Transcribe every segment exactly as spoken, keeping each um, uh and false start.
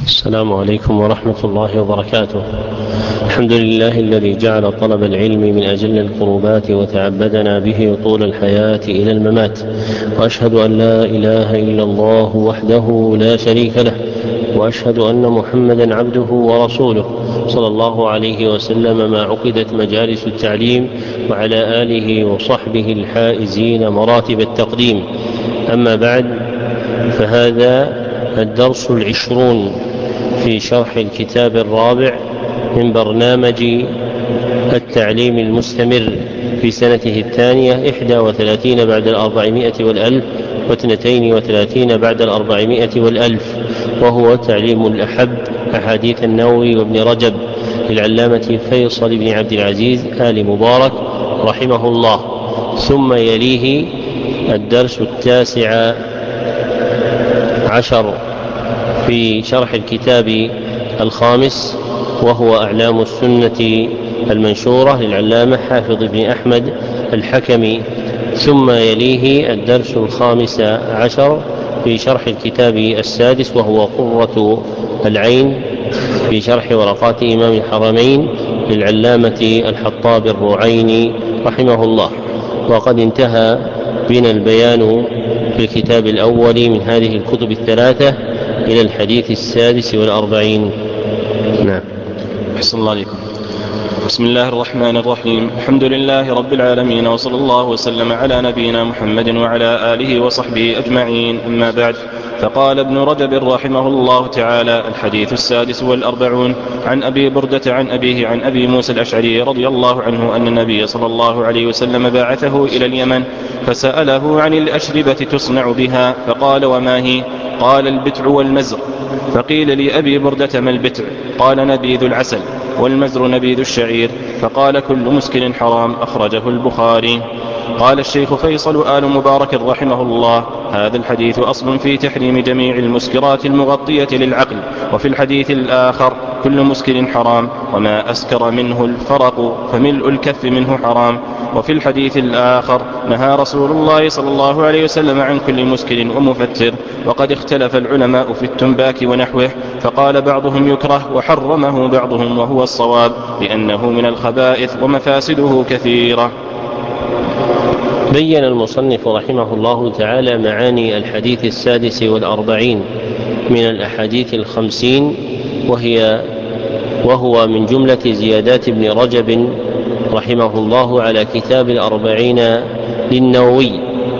السلام عليكم ورحمة الله وبركاته. الحمد لله الذي جعل طلب العلم من أجل القربات وتعبدنا به طول الحياة إلى الممات، وأشهد أن لا إله إلا الله وحده لا شريك له، وأشهد أن محمدا عبده ورسوله صلى الله عليه وسلم ما عقدت مجالس التعليم، وعلى آله وصحبه الحائزين مراتب التقديم. أما بعد، فهذا الدرس العشرون في شرح الكتاب الرابع من برنامج التعليم المستمر في سنته الثانية إحدى وثلاثين بعد الأربعمائة والألف واثنتين وثلاثين بعد الأربعمائة والألف، وهو تعليم الأحب أحاديث النووي وابن رجب للعلامة فيصل بن عبد العزيز آل مبارك رحمه الله. ثم يليه الدرس التاسع عشر في شرح الكتاب الخامس، وهو أعلام السنة المنشورة للعلامة حافظ بن أحمد الحكمي. ثم يليه الدرس الخامس عشر في شرح الكتاب السادس، وهو قرة العين في شرح ورقات إمام الحرمين للعلامة الحطاب الرعيني رحمه الله. وقد انتهى بنا البيان في الكتاب الأول من هذه الكتب الثلاثة إلى الحديث السادس والأربعين. نعم. أحسن الله عليكم. بسم الله الرحمن الرحيم. الحمد لله رب العالمين، وصلى الله وسلم على نبينا محمد وعلى آله وصحبه أجمعين. أما بعد، فقال ابن رجب رحمه الله تعالى: الحديث السادس والأربعون عن أبي بردة عن أبيه عن أبي موسى الأشعري رضي الله عنه أن النبي صلى الله عليه وسلم بعثه إلى اليمن فسأله عن الأشربة تصنع بها، فقال: وما هي؟ قال: البتع والمزر. فقيل لأبي بردة: ما البتع؟ قال: نبيذ العسل، والمزر نبيذ الشعير. فقال: كل مسكر حرام. أخرجه البخاري. قال الشيخ فيصل آل مبارك رحمه الله: هذا الحديث أصل في تحريم جميع المسكرات المغطية للعقل. وفي الحديث الآخر: كل مسكر حرام، وما أسكر منه الفرق فملء الكف منه حرام. وفي الحديث الآخر: نهى رسول الله صلى الله عليه وسلم عن كل مسكر ومفتر. وقد اختلف العلماء في التنباك ونحوه، فقال بعضهم يكره وحرمه بعضهم، وهو الصواب، لأنه من الخبائث ومفاسده كثيرة. بين المصنف رحمه الله تعالى معاني الحديث السادس والأربعين من الأحاديث الخمسين، وهي وهو من جملة زيادات ابن رجب رحمه الله على كتاب الأربعين للنووي.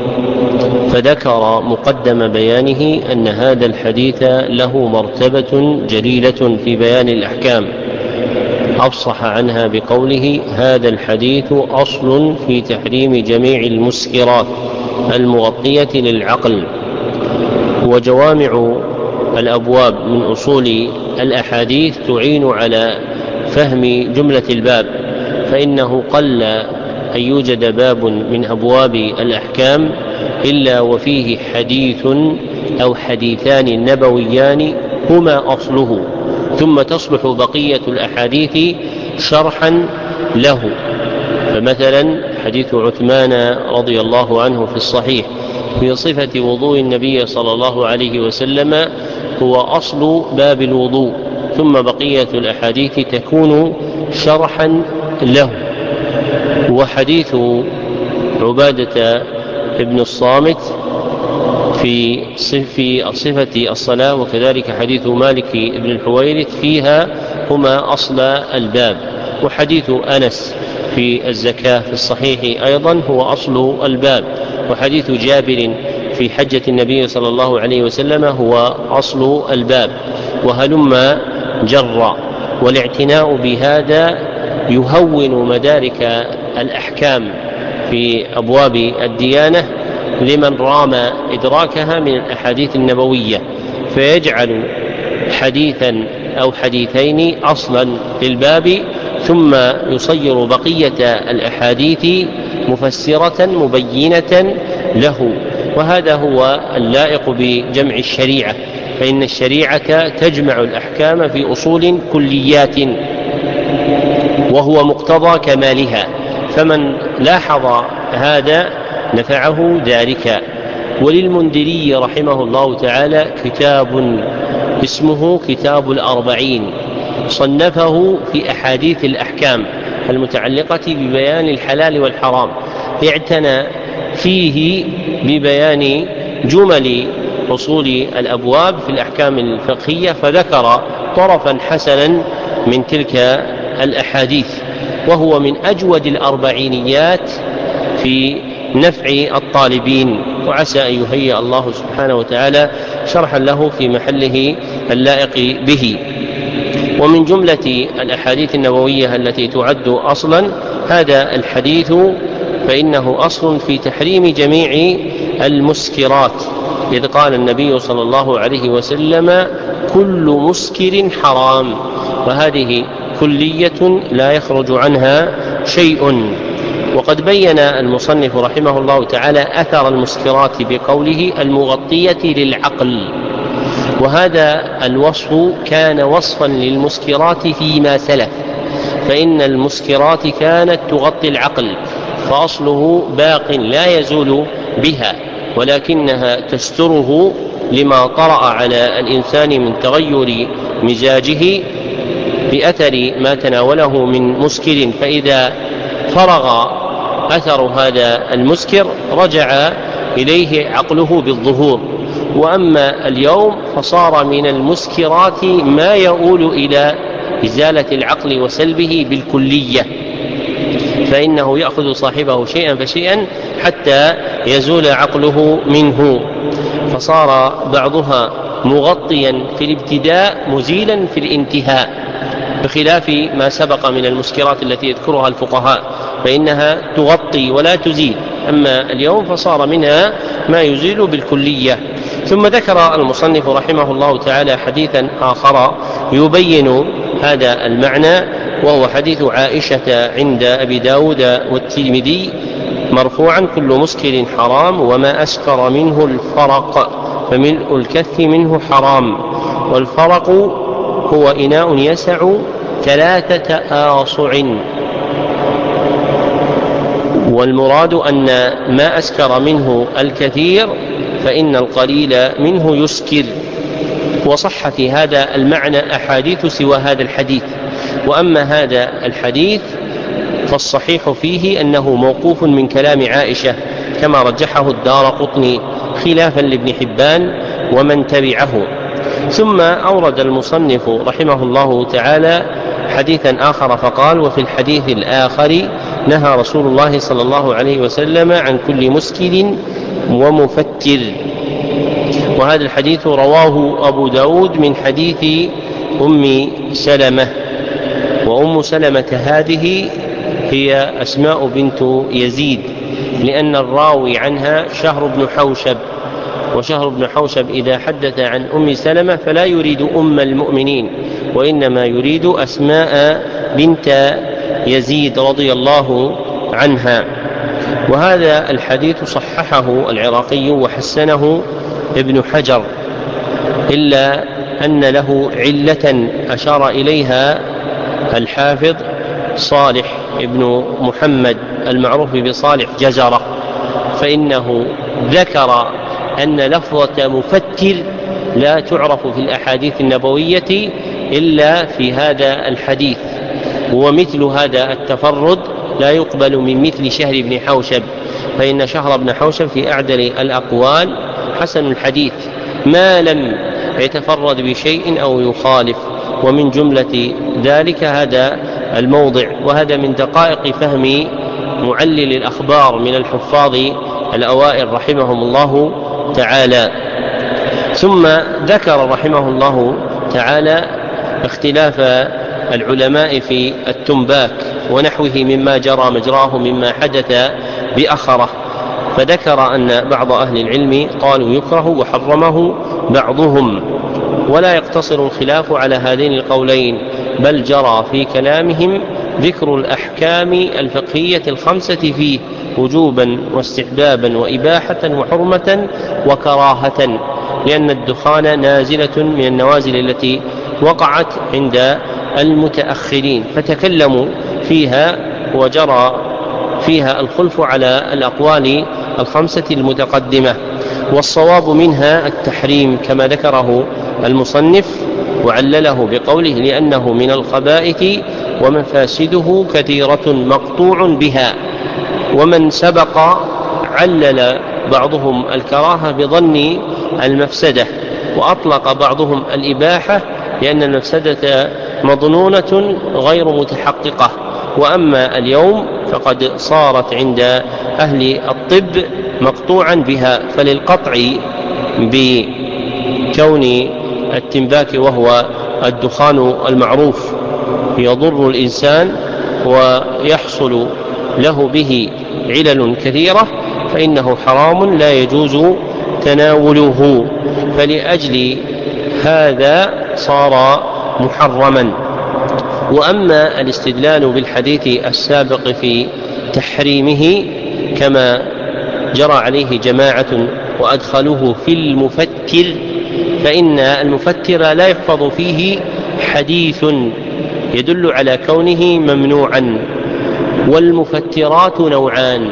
فذكر مقدم بيانه أن هذا الحديث له مرتبة جليلة في بيان الأحكام، أفصح عنها بقوله: هذا الحديث أصل في تحريم جميع المسكرات المغطية للعقل. وجوامع الأبواب من أصول الأحاديث تعين على فهم جملة الباب، فإنه قل أن يوجد باب من أبواب الأحكام إلا وفيه حديث أو حديثان نبويان هما أصله، ثم تصبح بقية الأحاديث شرحا له. فمثلا حديث عثمان رضي الله عنه في الصحيح في صفة وضوء النبي صلى الله عليه وسلم هو أصل باب الوضوء، ثم بقية الأحاديث تكون شرحا له. وحديث عبادة ابن الصامت في صفة الصلاة، وكذلك حديث مالك ابن الحويرث فيها هما أصل الباب. وحديث أنس في الزكاة في الصحيح أيضا هو أصل الباب. وحديث جابر في حجة النبي صلى الله عليه وسلم هو أصل الباب، وهلم جرا. والاعتناء بهذا يهون مدارك الأحكام في أبواب الديانة لمن رام إدراكها من الأحاديث النبوية، فيجعل حديثا أو حديثين أصلا للباب، ثم يصير بقية الأحاديث مفسرة مبينة له. وهذا هو اللائق بجمع الشريعة، فإن الشريعة تجمع الأحكام في أصول كليات، وهو مقتضى كمالها. فمن لاحظ هذا نفعه ذلك. وللمنذري رحمه الله تعالى كتاب اسمه كتاب الأربعين، صنفه في أحاديث الأحكام المتعلقة ببيان الحلال والحرام، اعتنى فيه ببيان جمل أصول الأبواب في الأحكام الفقهية، فذكر طرفا حسنا من تلك الأحاديث، وهو من أجود الأربعينيات في نفع الطالبين، وعسى أن يهيئ الله سبحانه وتعالى شرحا له في محله اللائق به. ومن جملة الأحاديث النبوية التي تعد أصلا هذا الحديث، فإنه أصل في تحريم جميع المسكرات، إذ قال النبي صلى الله عليه وسلم: كل مسكر حرام، وهذه كلية لا يخرج عنها شيء. وقد بين المصنف رحمه الله تعالى أثر المسكرات بقوله: المغطية للعقل، وهذا الوصف كان وصفا للمسكرات فيما سلف، فإن المسكرات كانت تغطي العقل، فأصله باق لا يزول بها، ولكنها تستره لما طرأ على الإنسان من تغير مزاجه بأثر ما تناوله من مسكر، فإذا فرغ أثر هذا المسكر رجع إليه عقله بالظهور. وأما اليوم فصار من المسكرات ما يؤول إلى إزالة العقل وسلبه بالكلية، فإنه يأخذ صاحبه شيئا فشيئا حتى يزول عقله منه، فصار بعضها مغطيا في الابتداء مزيلا في الانتهاء، بخلاف ما سبق من المسكرات التي يذكرها الفقهاء فإنها تغطي ولا تزيل، أما اليوم فصار منها ما يزيل بالكلية. ثم ذكر المصنف رحمه الله تعالى حديثا آخر يبين هذا المعنى، وهو حديث عائشة عند أبي داود والترمذي مرفوعا: كل مسكر حرام، وما أسكر منه الفرق، فملء الكف منه حرام. والفرق هو إناء يسع ثلاثة آصع، والمراد أن ما أسكر منه الكثير فإن القليل منه يسكر. وصح في هذا المعنى أحاديث سوى هذا الحديث، وأما هذا الحديث فالصحيح فيه أنه موقوف من كلام عائشة كما رجحه الدارقطني خلافا لابن حبان ومن تبعه. ثم أورد المصنف رحمه الله تعالى حديثا آخر فقال: وفي الحديث الآخر نهى رسول الله صلى الله عليه وسلم عن كل مسكر ومفتر. وهذا الحديث رواه أبو داود من حديث أم سلمة، وأم سلمة هذه هي أسماء بنت يزيد، لأن الراوي عنها شهر بن حوشب، وشهر بن حوشب إذا حدث عن أم سلمة فلا يريد أم المؤمنين، وإنما يريد أسماء بنت يزيد رضي الله عنها. وهذا الحديث صححه العراقي وحسنه ابن حجر، إلا أن له علة أشار إليها الحافظ صالح ابن محمد المعروف بصالح جزرة، فإنه ذكر أن لفظة مفتر لا تعرف في الأحاديث النبوية إلا في هذا الحديث، ومثل هذا التفرد لا يقبل من مثل شهر بن حوشب، فإن شهر بن حوشب في أعدل الأقوال حسن الحديث ما لم يتفرد بشيء أو يخالف، ومن جملة ذلك هذا الموضع. وهذا من دقائق فهم معلل الأخبار من الحفاظ الأوائل رحمهم الله تعالى. ثم ذكر رحمه الله تعالى اختلاف العلماء في التنباك ونحوه مما جرى مجراه مما حدث بأخره، فذكر أن بعض أهل العلم قالوا يكره وحرمه بعضهم، ولا يقتصر الخلاف على هذين القولين، بل جرى في كلامهم ذكر الأحكام الفقهية الخمسة فيه وجوبا واستحبابا وإباحة وحرمة وكراهة، لأن الدخان نازلة من النوازل التي وقعت عند المتأخرين، فتكلموا فيها وجرى فيها الخلف على الأقوال الخمسة المتقدمة، والصواب منها التحريم كما ذكره المصنف وعلله بقوله لأنه من الخبائث ومفاسده كثيرة مقطوع بها. ومن سبق علل بعضهم الكراهة بظن المفسدة، وأطلق بعضهم الإباحة لأن المفسدة مظنونة غير متحققة. وأما اليوم فقد صارت عند أهل الطب مقطوعا بها، فللقطع بكون التنباك وهو الدخان المعروف يضر الإنسان ويحصل له به علل كثيرة فإنه حرام لا يجوز تناوله، فلأجل هذا صار محرما. وأما الاستدلال بالحديث السابق في تحريمه كما جرى عليه جماعة وأدخلوه في المفتر، فإن المفتر لا يحفظ فيه حديث يدل على كونه ممنوعا. والمفترات نوعان: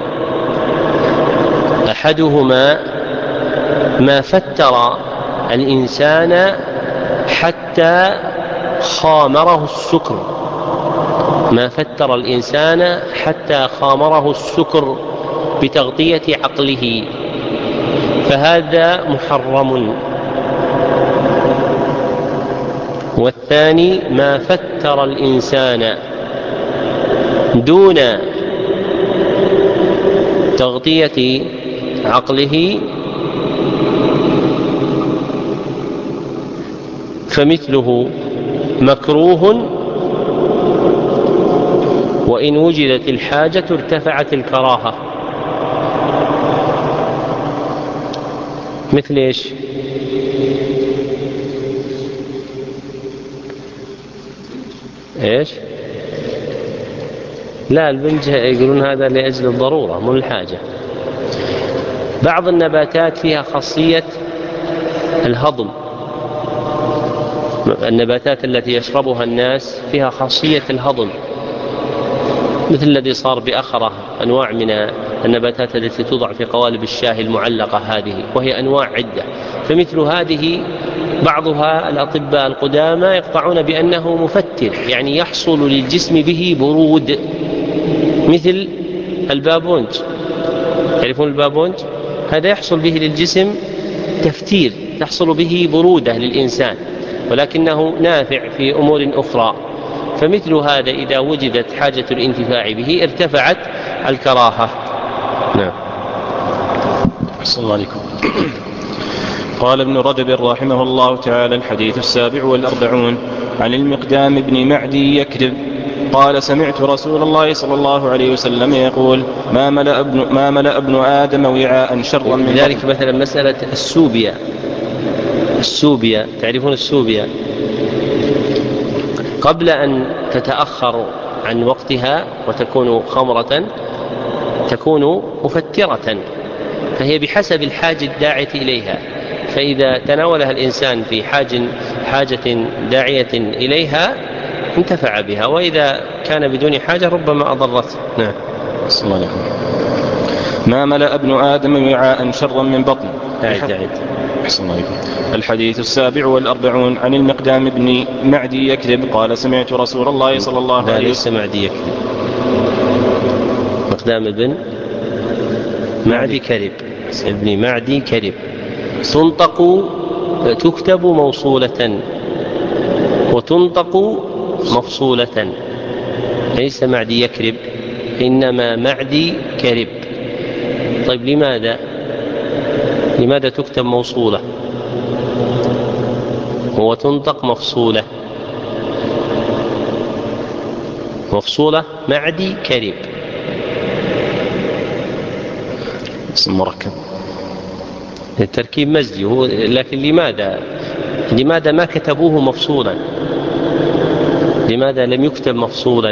أحدهما ما فتر الإنسان حتى خامره السكر، ما فتر الإنسان حتى خامره السكر بتغطية عقله، فهذا محرم. والثاني ما فتر الإنسان دون تغطية عقله فمثله مكروه، وإن وجدت الحاجة ارتفعت الكراهة. مثل إيش؟ إيش؟ لا، البنج يقولون هذا لأجل الضرورة مو الحاجة. بعض النباتات فيها خاصية الهضم، النباتات التي يشربها الناس فيها خاصية الهضم، مثل الذي صار بأخرة، أنواع من النباتات التي توضع في قوالب الشاي المعلقة هذه، وهي أنواع عدة. فمثل هذه بعضها الأطباء القدامى يقطعون بأنه مفتر، يعني يحصل للجسم به برود، مثل البابونج، تعرفون البابونج؟ هذا يحصل به للجسم تفتير، تحصل به برودة للإنسان، ولكنه نافع في أمور أخرى. فمثل هذا إذا وجدت حاجة الانتفاع به ارتفعت الكراهة. نعم. أحسن الله عليكم. قال ابن رجب رحمه الله تعالى: الحديث السابع والأربعون عن المقدام بن معدي يكرب قال: سمعت رسول الله صلى الله عليه وسلم يقول: ما ملأ ابن, ما ملأ ابن آدم وعاء شرا من ذلك. مثلا مسألة السوبيا، السوبيا تعرفون السوبيا؟ قبل أن تتأخر عن وقتها وتكون خمرة تكون مفترة، فهي بحسب الحاجة الداعية إليها، فإذا تناولها الإنسان في حاجة, حاجة داعية إليها انتفع بها، وإذا كان بدون حاجة ربما أضرته. نعم. بسم الله عليكم. ما ملأ ابن آدم وعاء شرا من بطن. أعد أعد. بسم الله عليكم. الحديث السابع والأربعون عن المقدام بن معدي يكرب قال: سمعت رسول الله صلى الله عليه وسلم. معدي يكرب، مقدام بن معدي كرب، ابن معدي كرب. تنطق تكتب موصولة وتنطق مفصولة، ليس معدي يكرب إنما معدي كرب. طيب لماذا لماذا تكتب موصولة وتنطق مفصولة؟ مفصولة معدي كرب، اسم مركب، التركيب مزجي هو، لكن لماذا لماذا ما كتبوه مفصولا؟ لماذا لم يكتب مفصولا؟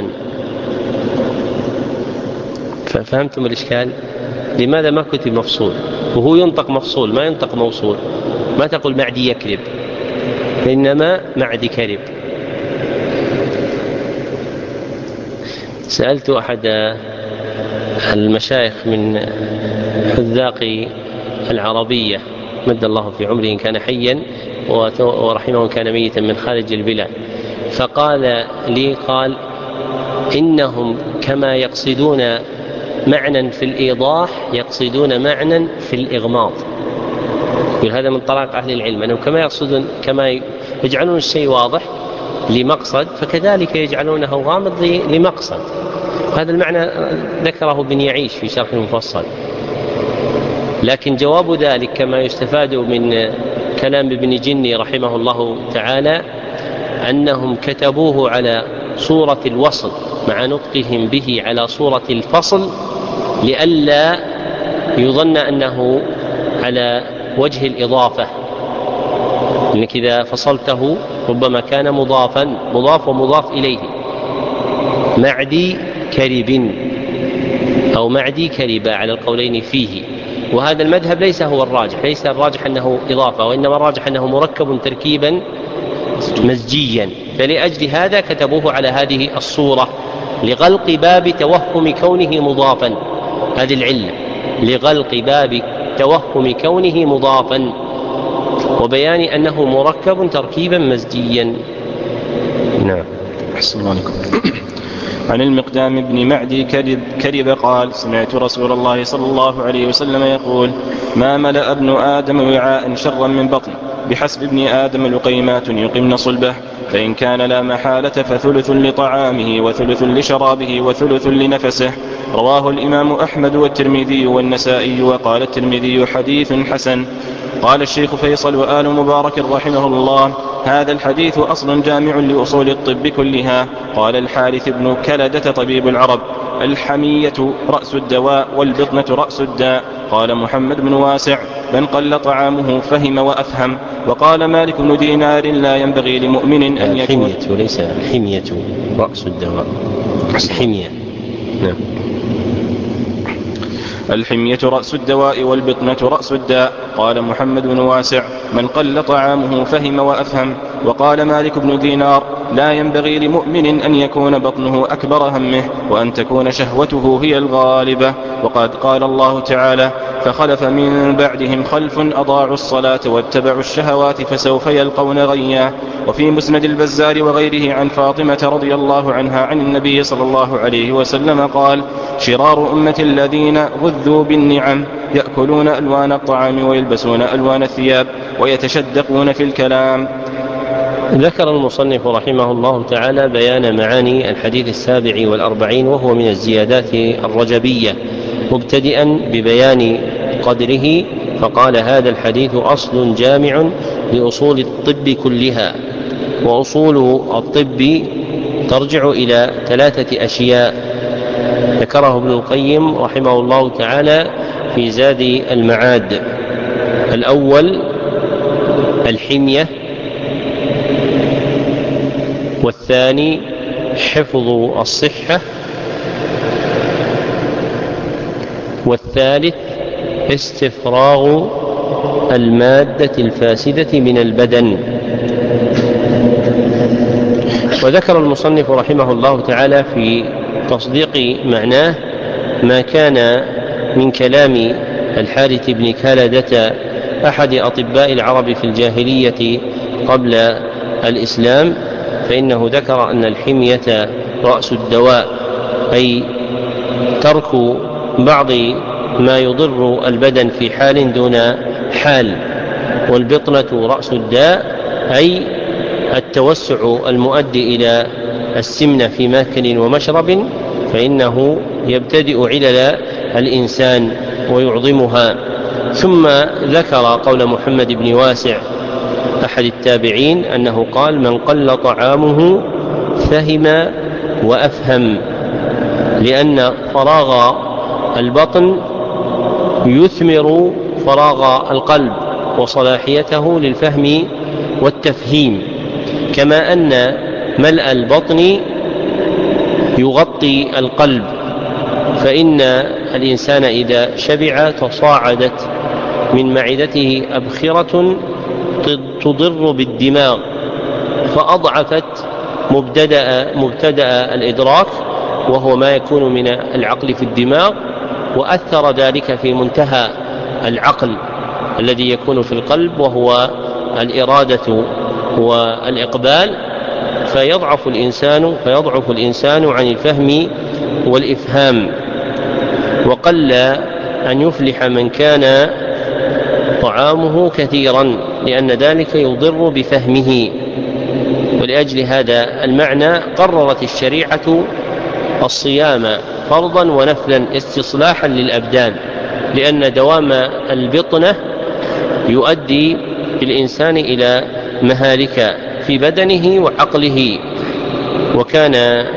فهمتم الإشكال؟ لماذا ما كتب مفصول وهو ينطق مفصول، ما ينطق موصول؟ ما تقول معدي يكرب إنما معدي كرب. سألت أحد المشايخ من حذاق العربية مد الله في عمره إن كان حيا ورحمه إن كان ميتا من خارج البلاد، فقال لي قال إنهم كما يقصدون معنى في الإيضاح يقصدون معنى في الإغماض. هذا من طرائق أهل العلم أنهم كما يقصدون كما يجعلون الشيء واضح لمقصد فكذلك يجعلونه غامض لمقصد. هذا المعنى ذكره ابن يعيش في شرح المفصل. لكن جواب ذلك كما يستفاد من كلام ابن جني رحمه الله تعالى أنهم كتبوه على صورة الوصل مع نطقهم به على صورة الفصل لئلا يظن أنه على وجه الإضافة، لأنك إذا فصلته ربما كان مضافا مضاف ومضاف إليه، معدي كرب أو معدي كرب على القولين فيه. وهذا المذهب ليس هو الراجح، ليس الراجح أنه إضافة، وإنما الراجح أنه مركب تركيبا مزجيا، فلأجل هذا كتبوه على هذه الصورة لغلق باب توهم كونه مضافا. هذه العلة لغلق باب توهم كونه مضافا وبيان أنه مركب تركيبا مزجيا. نعم. أحسن الله عليكم. عن المقدام بن معدي كرب, كرب قال سمعت رسول الله صلى الله عليه وسلم يقول ما ملأ ابن آدم وعاء شرا من بطن بحسب ابن آدم لقيمات يقمن صلبه فإن كان لا محالة فثلث لطعامه وثلث لشرابه وثلث لنفسه. رواه الإمام أحمد والترمذي والنسائي وقال الترمذي حديث حسن. قال الشيخ فيصل وآل مبارك رحمه الله هذا الحديث أصل جامع لأصول الطب كلها. قال الحارث بن كلدة طبيب العرب الحمية رأس الدواء والبطنة رأس الداء. قال محمد بن واسع من قل طعامه فهم وأفهم. وقال مالك بن دينار لا ينبغي لمؤمن أن يكون الحمية وليس الحمية رأس الدواء. الحمية نعم. الحمية رأس الدواء والبطنة رأس الداء. قال محمد بن واسع من قل طعامه فهم وأفهم. وقال مالك بن دينار لا ينبغي لمؤمن أن يكون بطنه أكبر همه وأن تكون شهوته هي الغالبة. وقد قال الله تعالى فخلف من بعدهم خلف أضاعوا الصلاة واتبعوا الشهوات فسوف يلقون غيا. وفي مسند البزار وغيره عن فاطمة رضي الله عنها عن النبي صلى الله عليه وسلم قال شرار أمة الذين غذوا بالنعم يأكلون ألوان الطعام ويلبسون ألوان الثياب ويتشدقون في الكلام. ذكر المصنف رحمه الله تعالى بيان معاني الحديث السابع والأربعين وهو من الزيادات الرجبية مبتدئا ببيان قدره فقال هذا الحديث أصل جامع لأصول الطب كلها. وأصول الطب ترجع إلى ثلاثة أشياء ذكره ابن القيم رحمه الله تعالى في زاد المعاد. الأول الحمية، والثاني حفظ الصحة، والثالث استفراغ المادة الفاسدة من البدن. وذكر المصنف رحمه الله تعالى في تصديق معناه ما كان من كلام الحارث بن كلدة أحد أطباء العرب في الجاهلية قبل الإسلام، فإنه ذكر أن الحمية رأس الدواء أي ترك بعض ما يضر البدن في حال دون حال، والبطنة رأس الداء أي التوسع المؤدي إلى السمنة في ماكل ومشرب، فإنه يبتدئ علل الإنسان ويعظمها. ثم ذكر قول محمد بن واسع أحد التابعين أنه قال من قل طعامه فهم وأفهم، لأن فراغ البطن يثمر فراغ القلب وصلاحيته للفهم والتفهيم، كما أن ملء البطن يغطي القلب، فإن الإنسان إذا شبع تصاعدت من معدته أبخرة تضر بالدماغ فأضعفت مبتدأ, مبتدأ الإدراك وهو ما يكون من العقل في الدماغ، وأثر ذلك في منتهى العقل الذي يكون في القلب وهو الإرادة والإقبال، فيضعف الإنسان فيضعف الإنسان عن الفهم والإفهام. وقل أن يفلح من كان طعامه كثيرا، لأن ذلك يضر بفهمه. ولأجل هذا المعنى قررت الشريعة الصيام فرضا ونفلا استصلاحا للأبدان، لأن دوام البطنة يؤدي بالإنسان إلى مهالك في بدنه وعقله. وكان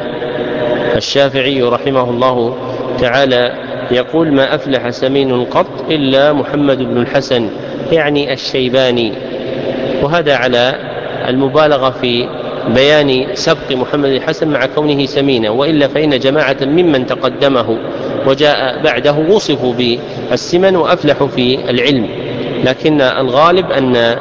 الشافعي رحمه الله تعالى يقول: ما أفلح سمين قط إلا محمد بن الحسن، يعني الشيباني. وهذا على المبالغة في بيان سبق محمد الحسن مع كونه سمينا، وإلا فإن جماعة ممن تقدمه وجاء بعده وصفوا بالسمن وأفلحوا في العلم، لكن الغالب أن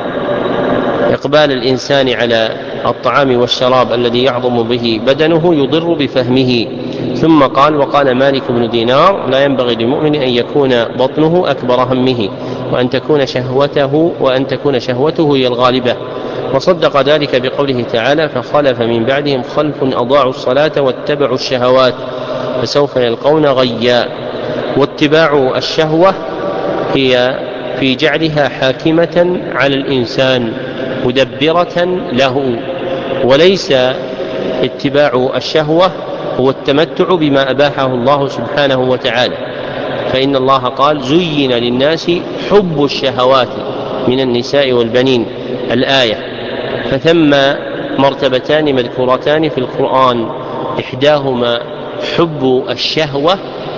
إقبال الإنسان على الطعام والشراب الذي يعظم به بدنه يضر بفهمه. ثم قال: وقال مالك بن دينار: لا ينبغي للمؤمن أن يكون بطنه أكبر همه، وأن تكون شهوته وأن تكون شهوته هي الغالبة. وصدق ذلك بقوله تعالى: فخلف من بعدهم خلف أضاعوا الصلاة واتبعوا الشهوات فسوف يلقون غيا. واتباع الشهوة هي في جعلها حاكمة على الإنسان مدبرة له، وليس اتباع الشهوة هو التمتع بما أباحه الله سبحانه وتعالى، فإن الله قال: زين للناس حب الشهوات من النساء والبنين، الآية. فثم مرتبتان مذكورتان في القرآن، إحداهما حب الشهوة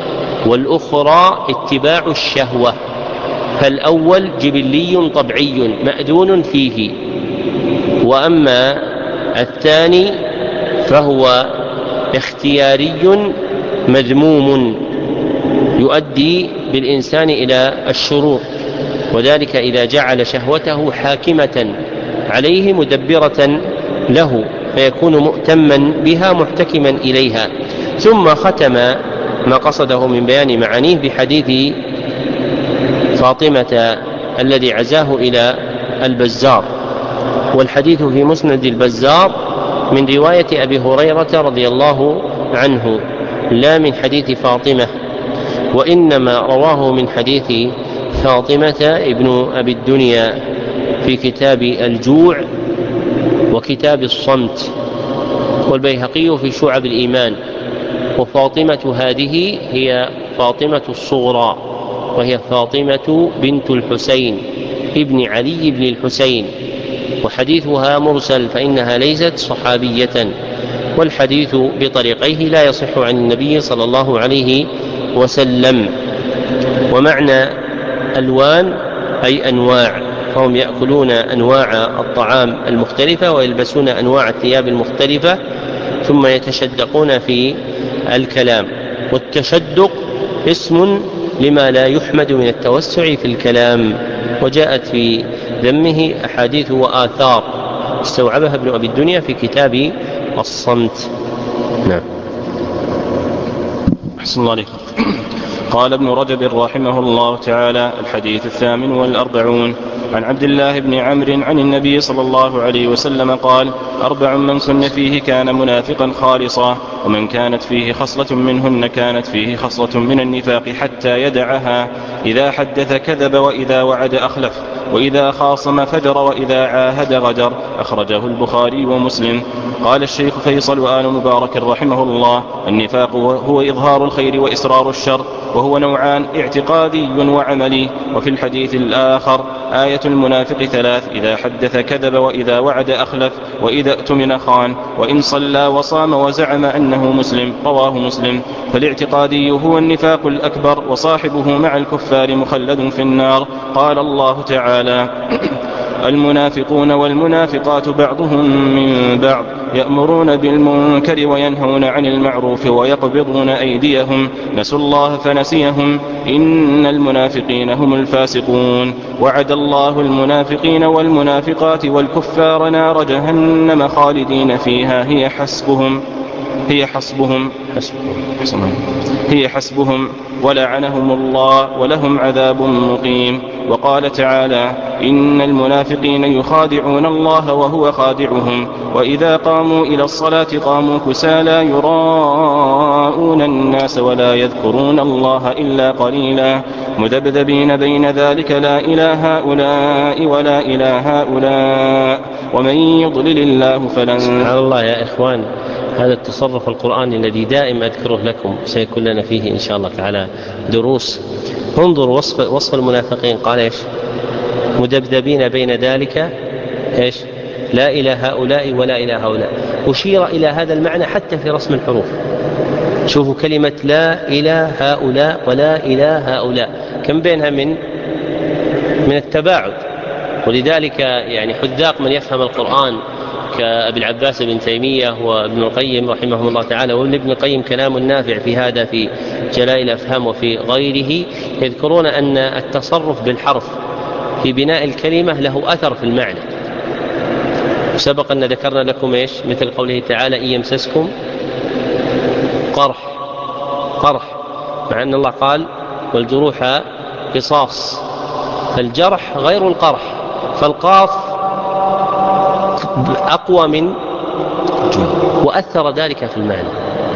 والأخرى اتباع الشهوة. فالأول جبلي طبيعي مأذون فيه، وأما الثاني فهو اختياري مذموم يؤدي بالإنسان إلى الشرور، وذلك إذا جعل شهوته حاكمة عليه مدبرة له، فيكون مؤتما بها محتكما إليها. ثم ختم ما قصده من بيان معانيه بحديث فاطمة الذي عزاه إلى البزار، والحديث في مسند البزار من رواية أبي هريرة رضي الله عنه، لا من حديث فاطمة، وإنما رواه من حديث فاطمة ابن أبي الدنيا في كتاب الجوع وكتاب الصمت، والبيهقي في شعب الإيمان. وفاطمة هذه هي فاطمة الصغرى، وهي فاطمة بنت الحسين ابن علي بن الحسين، وحديثها مرسل فإنها ليست صحابية، والحديث بطريقيه لا يصح عن النبي صلى الله عليه وسلم. ومعنى ألوان أي أنواع، فهم يأكلون أنواع الطعام المختلفة ويلبسون أنواع الثياب المختلفة، ثم يتشدقون في الكلام. والتشدق اسم لما لا يحمد من التوسع في الكلام، وجاءت في ذمه أحاديث وآثار استوعبها ابن أبي الدنيا في كتاب الصمت. نعم. أحسن الله عليكم. قال ابن رجب رحمه الله تعالى: الحديث الثامن والأربعون عن عبد الله بن عمرو عن النبي صلى الله عليه وسلم قال: أربع من كن فيه كان منافقا خالصا، ومن كانت فيه خصلة منهن كانت فيه خصلة من النفاق حتى يدعها: إذا حدث كذب، وإذا وعد أخلف، وإذا خاصم فجر، وإذا عاهد غدر. أخرجه البخاري ومسلم. قال الشيخ فيصل وآل مبارك رحمه الله: النفاق هو إظهار الخير وإسرار الشر، وهو نوعان: اعتقادي وعملي. وفي الحديث الآخر: آية المنافق ثلاث: إذا حدث كذب، وإذا وعد أخلف، وإذا اؤتمن خان، وإن صلى وصام وزعم أنه مسلم. رواه مسلم. فالاعتقادي هو النفاق الأكبر، وصاحبه مع الكفار مخلد في النار. قال الله تعالى: المنافقون والمنافقات بعضهم من بعض يأمرون بالمنكر وينهون عن المعروف ويقبضون أيديهم، نسوا الله فنسيهم، إن المنافقين هم الفاسقون. وعد الله المنافقين والمنافقات والكفار نار جهنم خالدين فيها هي حسبهم هي حسبهم هي حسبهم ولعنهم الله ولهم عذاب مقيم. وقال تعالى: إن المنافقين يخادعون الله وهو خادعهم وإذا قاموا إلى الصلاة قاموا كسالى يراءون الناس ولا يذكرون الله إلا قليلا مذبذبين بين ذلك لا إلى هؤلاء ولا إلى هؤلاء ومن يضلل الله فلن. سبحان الله يا إخوان، هذا التصرف القرآني الذي دائما أذكره لكم سيكون لنا فيه إن شاء الله تعالى دروس. انظر وصف, وصف المنافقين، قال إيش؟ مذبذبين بين ذلك إيش؟ لا إلى هؤلاء ولا إلى هؤلاء. أشير إلى هذا المعنى حتى في رسم الحروف. شوفوا كلمة لا إلى هؤلاء ولا إلى هؤلاء كم بينها من من التباعد. ولذلك يعني حذاق من يفهم القرآن كأبي العباس بن تيمية وابن القيم رحمهم الله تعالى، وابن ابن القيم كلام نافع في هذا في جلائل الأفهام وفي غيره، يذكرون أن التصرف بالحرف في بناء الكلمة له أثر في المعنى. سبق أن ذكرنا لكم إيش؟ مثل قوله تعالى: إن يمسسكم قرح قرح، مع أن الله قال: والجروح قصاص، فالجرح غير القرح، فالقاف أقوى من وأثر ذلك في المعنى.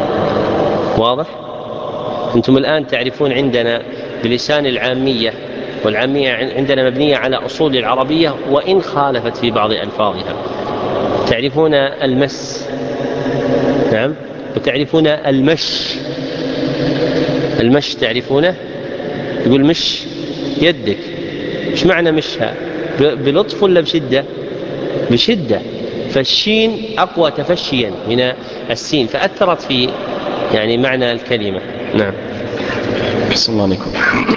واضح؟ أنتم الآن تعرفون عندنا بلسان العامية، والعامية عندنا مبنية على أصول العربية وإن خالفت في بعض ألفاظها. تعرفون المس، نعم، وتعرفون المش. المش تعرفونه؟ يقول مش يدك. مش معنى مشها؟ بلطف ولا بشدة؟ بشدة. فالشين أقوى تفشيا من السين، فأثرت في يعني معنى الكلمة. نعم. أحسن الله عليكم.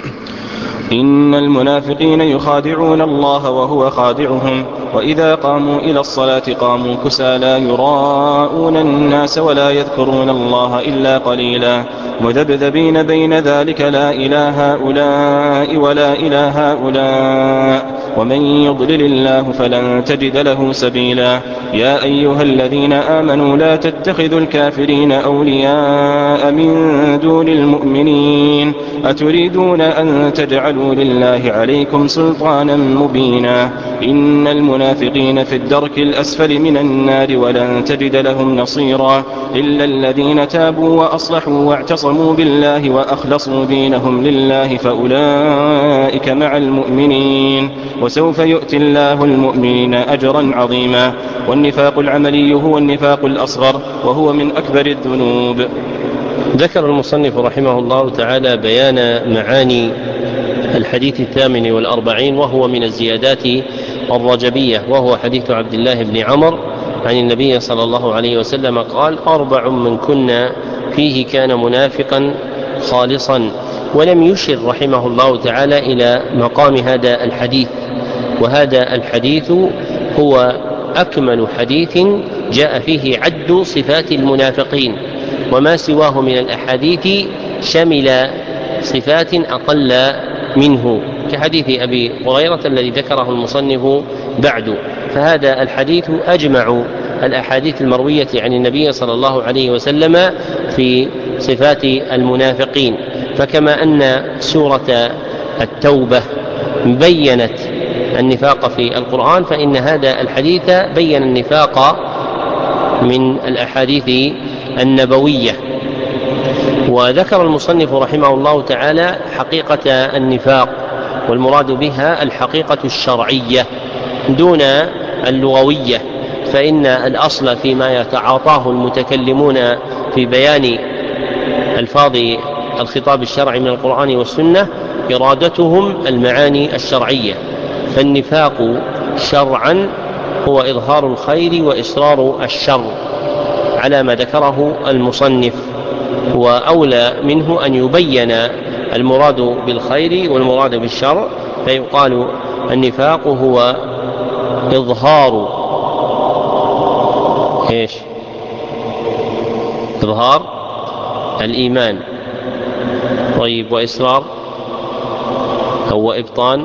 إن المنافقين يخادعون الله وهو خادعهم وإذا قاموا إلى الصلاة قاموا كسالى يراءون الناس ولا يذكرون الله إلا قليلا مذبذبين بين ذلك لا إلى هؤلاء ولا إلى هؤلاء ومن يضلل الله فلن تجد له سبيلا. يا أيها الذين آمنوا لا تتخذوا الكافرين أولياء من دون المؤمنين أتريدون أن تجعلوا لله عليكم سلطانا مبينا. إن المنافقين في الدرك الأسفل من النار ولن تجد لهم نصيرا إلا الذين تابوا وأصلحوا واعتصموا بالله وأخلصوا دينهم لله فأولئك مع المؤمنين وسوف يؤتي الله المؤمنين أجرا عظيما. والنفاق العملي هو النفاق الأصغر وهو من أكبر الذنوب. ذكر المصنف رحمه الله تعالى بيان معاني الحديث الثامن والأربعين وهو من الزيادات الرجبية، وهو حديث عبد الله بن عمر عن النبي صلى الله عليه وسلم قال: أربع من كنا فيه كان منافقا خالصا. ولم يشر رحمه الله تعالى إلى مقام هذا الحديث، وهذا الحديث هو أكمل حديث جاء فيه عد صفات المنافقين، وما سواه من الأحاديث شمل صفات أقل منه كحديث أبي هريرة الذي ذكره المصنف بعد. فهذا الحديث أجمع الأحاديث المروية عن النبي صلى الله عليه وسلم في صفات المنافقين. فكما أن سورة التوبة بيّنت النفاق في القرآن، فإن هذا الحديث بيّن النفاق من الأحاديث النبوية. وذكر المصنف رحمه الله تعالى حقيقة النفاق، والمراد بها الحقيقة الشرعية دون اللغوية، فإن الأصل فيما يتعاطاه المتكلمون في بيان ألفاظ الخطاب الشرعي من القرآن والسنة إرادتهم المعاني الشرعية. فالنفاق شرعا هو إظهار الخير وإصرار الشر على ما ذكره المصنف، وأولى منه أن يبين المراد بالخير والمراد بالشر، فيقال النفاق هو إظهار إيش؟ إظهار الإيمان. طيب، وإصرار هو إبطان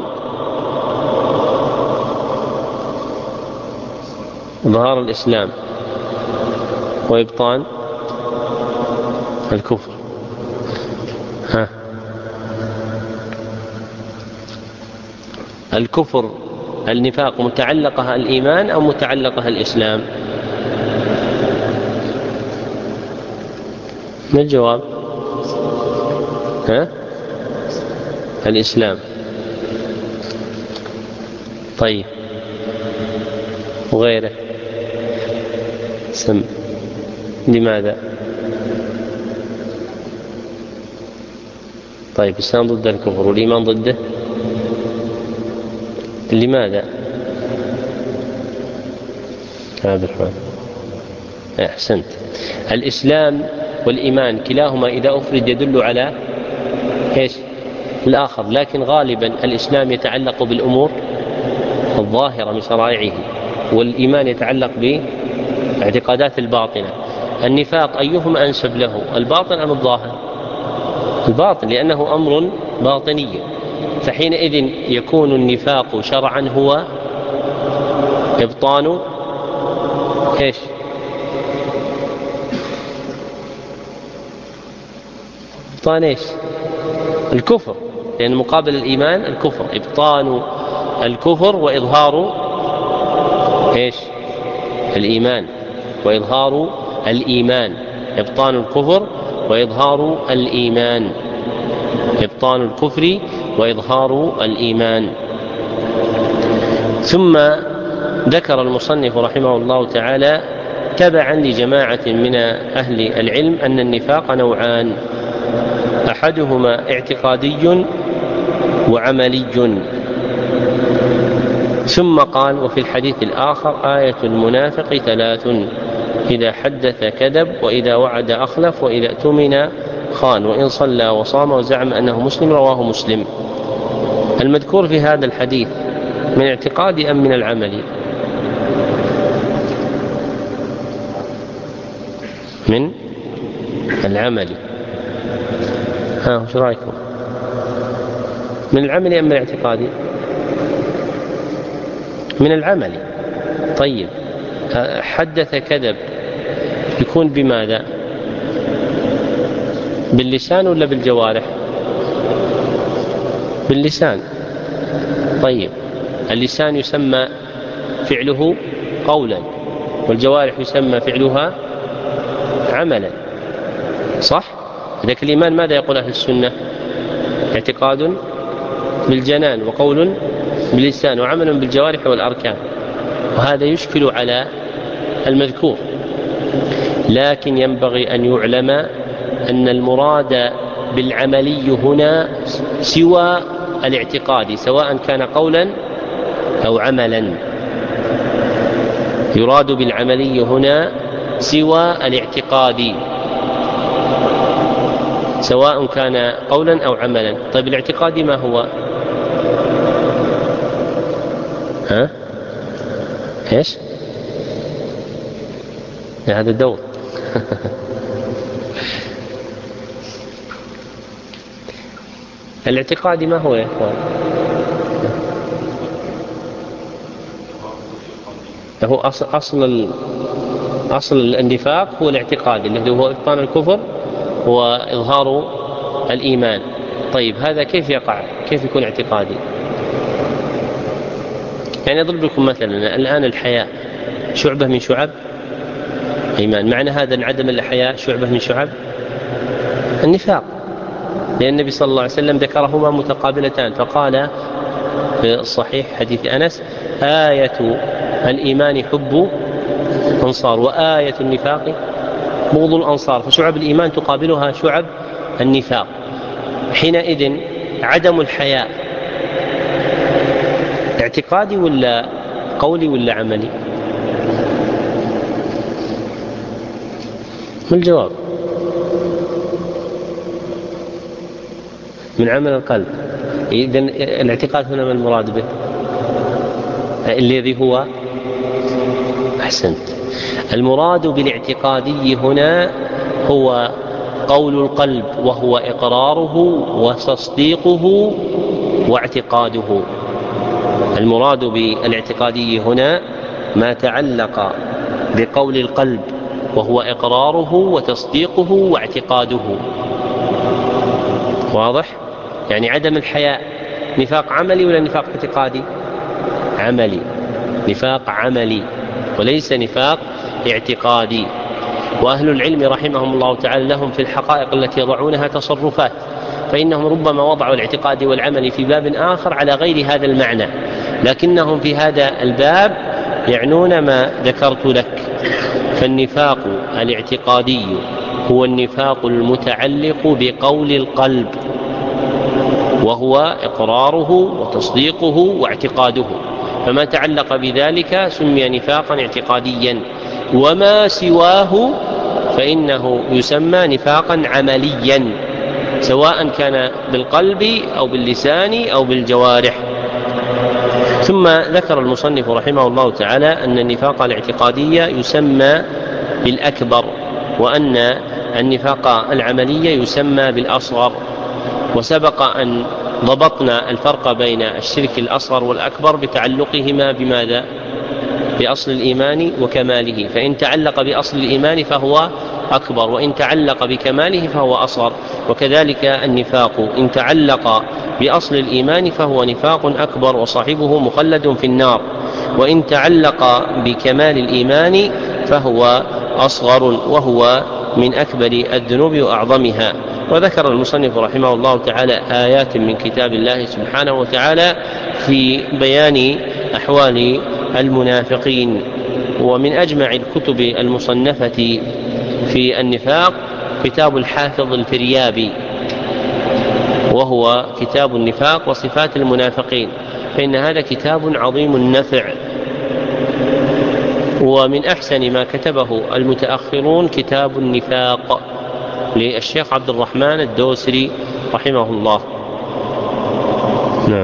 إظهار الإسلام، وإبطان الكفر. ها الكفر النفاق متعلقها الإيمان أو متعلقها الإسلام؟ ما الجواب؟ ها الإسلام. طيب وغيره سم لماذا؟ طيب الإسلام ضد الكفر والإيمان ضده، لماذا؟ عبد الرحمن أحسنت. الإسلام والإيمان كلاهما إذا أفرد يدل على إيش؟ الآخر، لكن غالبا الإسلام يتعلق بالأمور الظاهرة من شرائعه، والإيمان يتعلق باعتقادات الباطنة. النفاق أيهما أنسب له، الباطن أم الظاهر؟ الباطن، لأنه أمر باطني، فحينئذ يكون النفاق شرعا هو إبطان إيش؟ إبطان إيش؟ الكفر، لأن مقابل الإيمان الكفر، إبطان الكفر وإظهار إيش؟ الإيمان، وإظهار الإيمان، إبطان الكفر وإظهار الإيمان، إبطان الكفر وإظهار الإيمان. ثم ذكر المصنف رحمه الله تعالى تبعا لجماعة من أهل العلم أن النفاق نوعان، أحدهما اعتقادي وعملي. ثم قال: وفي الحديث الآخر: آية المنافق ثلاث، إذا حدث كذب، وإذا وعد أخلف، وإذا اؤتمن خان، وإن صلى وصام وزعم أنه مسلم. رواه مسلم. المذكور في هذا الحديث من اعتقاد أم من العمل؟ من العمل. ها وش رأيكم؟ من العمل أم من الاعتقاد؟ من العمل. طيب حدث كذب يكون بماذا؟ باللسان ولا بالجوارح؟ باللسان. طيب اللسان يسمى فعله قولا، والجوارح يسمى فعلها عملا، صح؟ لكن الإيمان ماذا يقول أهل السنة؟ اعتقاد بالجنان، وقول باللسان، وعمل بالجوارح والأركان، وهذا يشكل على المذكور. لكن ينبغي أن يعلم أن المراد بالعملي هنا سوى الاعتقاد، سواء كان قولا أو عملا. يراد بالعملي هنا سوى الاعتقاد، سواء كان قولا أو عملا. طيب الاعتقاد ما هو؟ ها؟ إيش؟ هذا الدور. الاعتقاد ما هو يا إخوان؟ هو أصل أصل أصل النفاق هو الاعتقاد، الذي هو إبطان الكفر وإظهار الإيمان. طيب هذا كيف يقع؟ كيف يكون اعتقادي؟ يعني أضرب لكم مثلا الآن الحياء شعبة من شعب إيمان، معنى هذا أن عدم الحياء شعبة من شعب النفاق، لأن النبي صلى الله عليه وسلم ذكرهما متقابلتان، فقال في الصحيح حديث أنس: آية الإيمان حب أنصار، وآية النفاق بغض الأنصار. فشعب الإيمان تقابلها شعب النفاق. حينئذ عدم الحياء اعتقادي ولا قولي ولا عملي؟ ما الجواب؟ من عمل القلب. إذن الاعتقاد هنا ما المراد به؟ الذي هو أحسنت. المراد بالاعتقادي هنا هو قول القلب، وهو إقراره وتصديقه واعتقاده. المراد بالاعتقادي هنا ما تعلق بقول القلب وهو إقراره وتصديقه واعتقاده. واضح؟ يعني عدم الحياء نفاق عملي ولا نفاق اعتقادي؟ عملي، نفاق عملي وليس نفاق اعتقادي. وأهل العلم رحمهم الله تعالى لهم في الحقائق التي يضعونها تصرفات، فإنهم ربما وضعوا الاعتقاد والعمل في باب آخر على غير هذا المعنى، لكنهم في هذا الباب يعنون ما ذكرت لك. فالنفاق الاعتقادي هو النفاق المتعلق بقول القلب، وهو إقراره وتصديقه واعتقاده، فما تعلق بذلك سمي نفاقا اعتقاديا، وما سواه فإنه يسمى نفاقا عمليا، سواء كان بالقلب أو باللسان أو بالجوارح. ثم ذكر المصنف رحمه الله تعالى أن النفاق الاعتقادي يسمى بالأكبر، وأن النفاق العملي يسمى بالأصغر. وسبق أن ضبطنا الفرق بين الشرك الأصغر والأكبر بتعلقهما بماذا؟ بأصل الإيمان وكماله، فإن تعلق بأصل الإيمان فهو أكبر، وإن تعلق بكماله فهو أصغر. وكذلك النفاق إن تعلق بأصل الإيمان فهو نفاق أكبر وصاحبه مخلد في النار، وإن تعلق بكمال الإيمان فهو أصغر وهو من أكبر الذنوب وأعظمها. وذكر المصنف رحمه الله تعالى آيات من كتاب الله سبحانه وتعالى في بيان أحوال المنافقين. ومن أجمع الكتب المصنفة في النفاق كتاب الحافظ الفريابي، وهو كتاب النفاق وصفات المنافقين، فإن هذا كتاب عظيم النفع. ومن أحسن ما كتبه المتأخرون كتاب النفاق للشيخ عبد الرحمن الدوسري رحمه الله. نعم.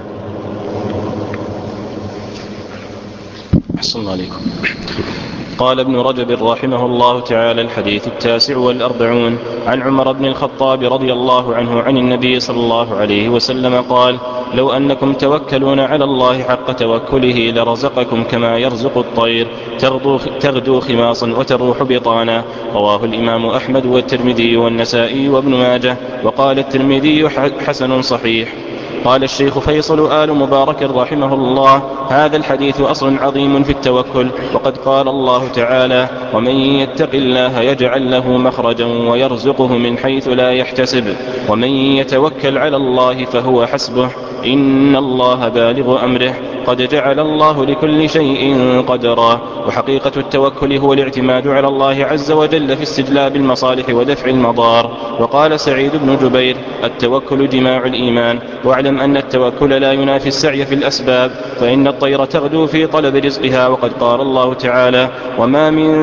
أحسن الله عليكم. قال ابن رجب رحمه الله تعالى: الحديث التاسع والأربعون عن عمر بن الخطاب رضي الله عنه عن النبي صلى الله عليه وسلم قال: لو أنكم توكلون على الله حق توكله لرزقكم كما يرزق الطير تغدو, تغدو خماصا وتروح بطانا. رواه الإمام أحمد والترمذي والنسائي وابن ماجه، وقال الترمذي حسن صحيح. قال الشيخ فيصل آل مبارك رحمه الله: هذا الحديث أصل عظيم في التوكل، وقد قال الله تعالى: ومن يتق الله يجعل له مخرجا ويرزقه من حيث لا يحتسب، ومن يتوكل على الله فهو حسبه، إن الله بالغ أمره، قد جعل الله لكل شيء قدرا. وحقيقة التوكل هو الاعتماد على الله عز وجل في استجلاب المصالح ودفع المضار. وقال سعيد بن جبير: التوكل جماع الإيمان. واعلم أن التوكل لا ينافي السعي في الأسباب، فإن الطير تغدو في طلب رزقها، وقد قال الله تعالى: وما من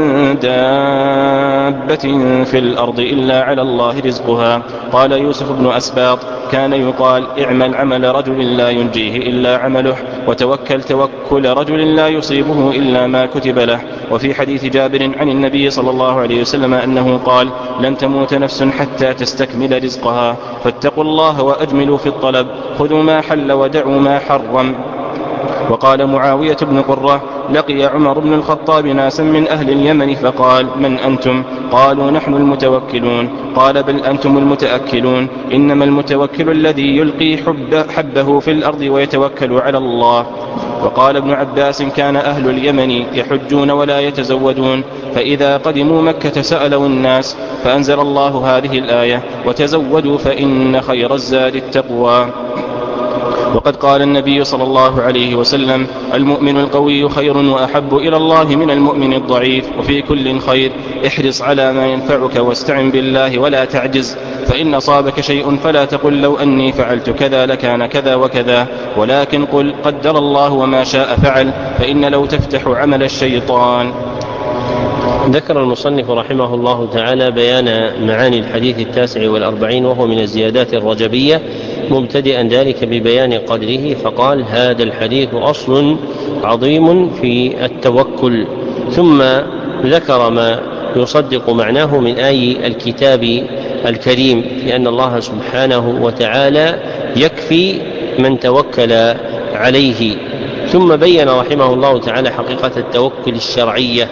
دابة في الأرض إلا على الله رزقها. قال يوسف بن أسباط: كان يقال: اعمل عمل رجل لا ينجيه إلا عمله، وتوكل توكل رجل لا يصيبه إلا ما كتب له. وفي حديث جابر عن النبي صلى الله عليه وسلم أنه قال: لن تموت نفس حتى تستكمل رزقها، فاتقوا الله وأجملوا في الطلب، خذوا ما حل ودعوا ما حرم. وقال معاوية بن قرة: لقي عمر بن الخطاب ناسا من أهل اليمن فقال: من أنتم؟ قالوا: نحن المتوكلون. قال: بل أنتم المتأكلون، إنما المتوكل الذي يلقي حب حبه في الأرض ويتوكل على الله. وقال ابن عباس: كان أهل اليمن يحجون ولا يتزودون، فإذا قدموا مكة سألوا الناس، فأنزل الله هذه الآية: وتزودوا فإن خير الزاد التقوى. وقد قال النبي صلى الله عليه وسلم: المؤمن القوي خير وأحب إلى الله من المؤمن الضعيف، وفي كل خير، احرص على ما ينفعك واستعن بالله ولا تعجز، فإن أصابك شيء فلا تقل لو أني فعلت كذا لكان كذا وكذا، ولكن قل قدر الله وما شاء فعل، فإن لو تفتح عمل الشيطان. ذكر المصنف رحمه الله تعالى بيان معاني الحديث التاسع والأربعين، وهو من الزيادات الرجبية، مبتدئا ذلك ببيان قدره، فقال: هذا الحديث أصل عظيم في التوكل. ثم ذكر ما يصدق معناه من آي الكتاب الكريم، لأن الله سبحانه وتعالى يكفي من توكل عليه. ثم بين رحمه الله تعالى حقيقة التوكل الشرعية،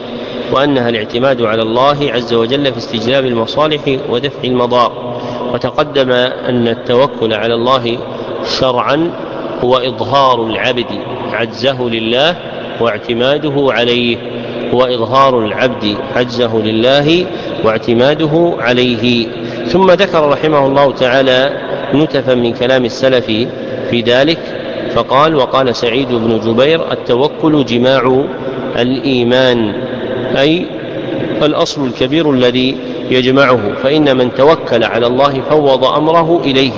وأنها الاعتماد على الله عز وجل في استجلاب المصالح ودفع المضار. وتقدم أن التوكل على الله شرعا هو إظهار العبد عجزه لله واعتماده عليه، هو إظهار العبد عجزه لله واعتماده عليه. ثم ذكر رحمه الله تعالى نتفا من كلام السلف في ذلك، فقال: وقال سعيد بن جبير: التوكل جماع الإيمان، أي الأصل الكبير الذي يجمعه، فإن من توكل على الله فوض أمره إليه،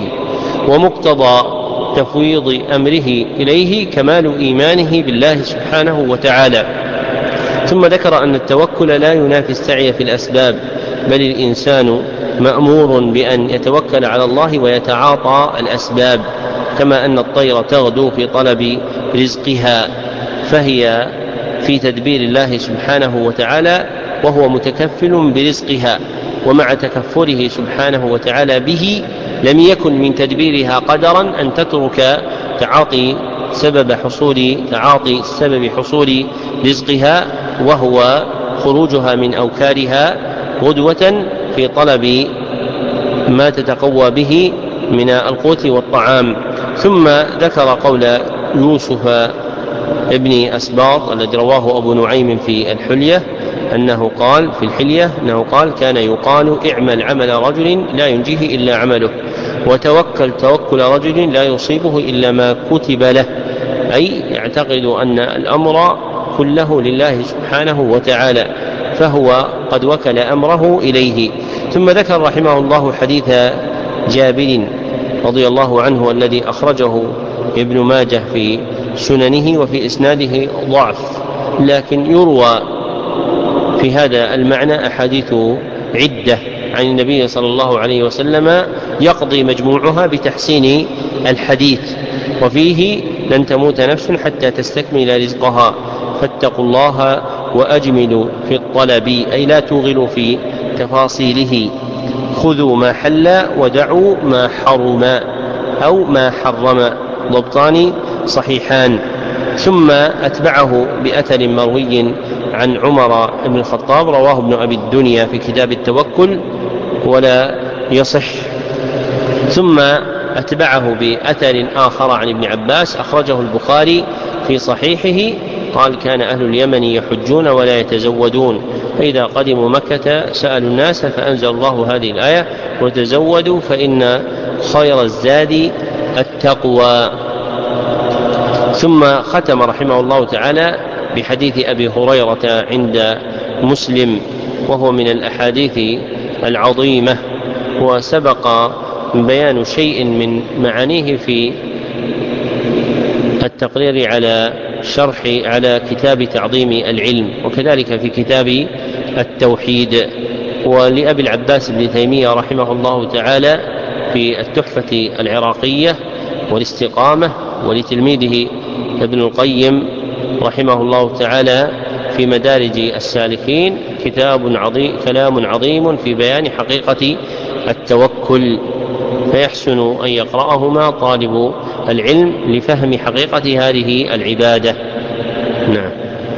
ومقتضى تفويض أمره إليه كمال إيمانه بالله سبحانه وتعالى. ثم ذكر أن التوكل لا ينافي السعي في الأسباب، بل الإنسان مأمور بأن يتوكل على الله ويتعاطى الأسباب، كما أن الطير تغدو في طلب رزقها، فهي في تدبير الله سبحانه وتعالى وهو متكفل برزقها، ومع تكفله سبحانه وتعالى به لم يكن من تدبيرها قدرا أن تترك تعاطي سبب حصول تعاطي سبب حصول رزقها، وهو خروجها من أوكارها غدوة في طلب ما تتقوى به من القوت والطعام. ثم ذكر قول يوسف ابن أسباط الذي رواه أبو نعيم في الحلية أنه قال في الحلية أنه قال: كان يقال: اعمل عمل رجل لا ينجيه إلا عمله، وتوكل توكل رجل لا يصيبه إلا ما كتب له، أي يعتقد أن الأمر كله لله سبحانه وتعالى، فهو قد وكل أمره إليه. ثم ذكر رحمه الله حديث جابر رضي الله عنه الذي أخرجه ابن ماجه في سننه، وفي إسناده ضعف، لكن يروى في هذا المعنى أحاديث عدة عن النبي صلى الله عليه وسلم يقضي مجموعها بتحسين الحديث، وفيه: لن تموت نفس حتى تستكمل رزقها، فاتقوا الله وأجملوا في الطلب، أي لا توغلوا في تفاصيله، خذوا ما حل ودعوا ما حرم أو ما حرم، ضبطان صحيحان. ثم أتبعه بأثر مروي عن عمر بن الخطاب رواه ابن أبي الدنيا في كتاب التوكل ولا يصح. ثم أتبعه بأثر آخر عن ابن عباس أخرجه البخاري في صحيحه، قال: كان أهل اليمن يحجون ولا يتزودون، فإذا قدموا مكة سألوا الناس، فأنزل الله هذه الآية: وتزودوا فإن خير الزاد التقوى. ثم ختم رحمه الله تعالى بحديث أبي هريرة عند مسلم، وهو من الأحاديث العظيمة، وسبق بيان شيء من معانيه في التقرير على شرح على كتاب تعظيم العلم، وكذلك في كتاب التوحيد. ولأبي العباس بن تيمية رحمه الله تعالى في التحفة العراقية والاستقامة، ولتلميذه ابن القيم رحمه الله تعالى في مدارج السالكين كتاب عظيم كلام عظيم في بيان حقيقة التوكل، فيحسن أن يقرأهما طالب العلم لفهم حقيقة هذه العبادة. نعم.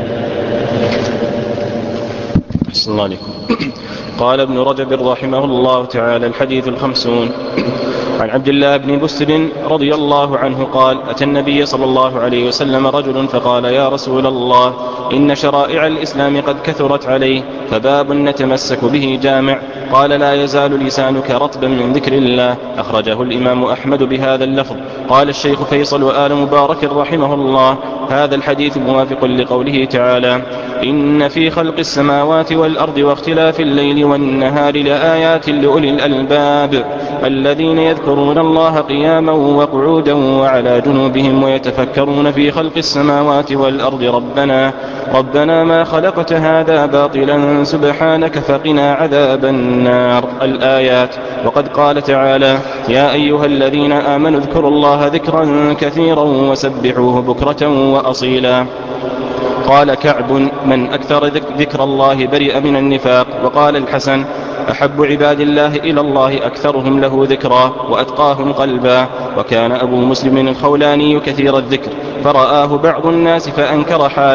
أحسن الله عليكم. قال ابن رجب رحمه الله تعالى: الحديث الخمسون. عن عبد الله بن بسر رضي الله عنه قال: أتى النبي صلى الله عليه وسلم رجل فقال: يا رسول الله، إن شرائع الإسلام قد كثرت عليه، فباب نتمسك به جامع. قال: لا يزال لسانك رطبا من ذكر الله. أخرجه الإمام أحمد بهذا اللفظ. قال الشيخ فيصل وآل مبارك رحمه الله: هذا الحديث موافق لقوله تعالى: إن في خلق السماوات والأرض واختلاف الليل والنهار لآيات لأولي الألباب الذين يذكرون الله قياما وقعودا وعلى جنوبهم ويتفكرون في خلق السماوات والأرض ربنا ربنا ما خلقت هذا باطلا سبحانك فقنا عذاب النار. الآيات. وقد قال تعالى: يا أيها الذين آمنوا اذكروا الله ذكرا كثيرا وسبحوه بكرة وأصيلا. قال كعب: من أكثر ذكر الله برئ من النفاق. وقال الحسن: أحب عباد الله إلى الله أكثرهم له ذكرا وأتقاهم قلبا. وكان أبو مسلم الخولاني كثير الذكر، فرآه بعض الناس فأنكر حاله،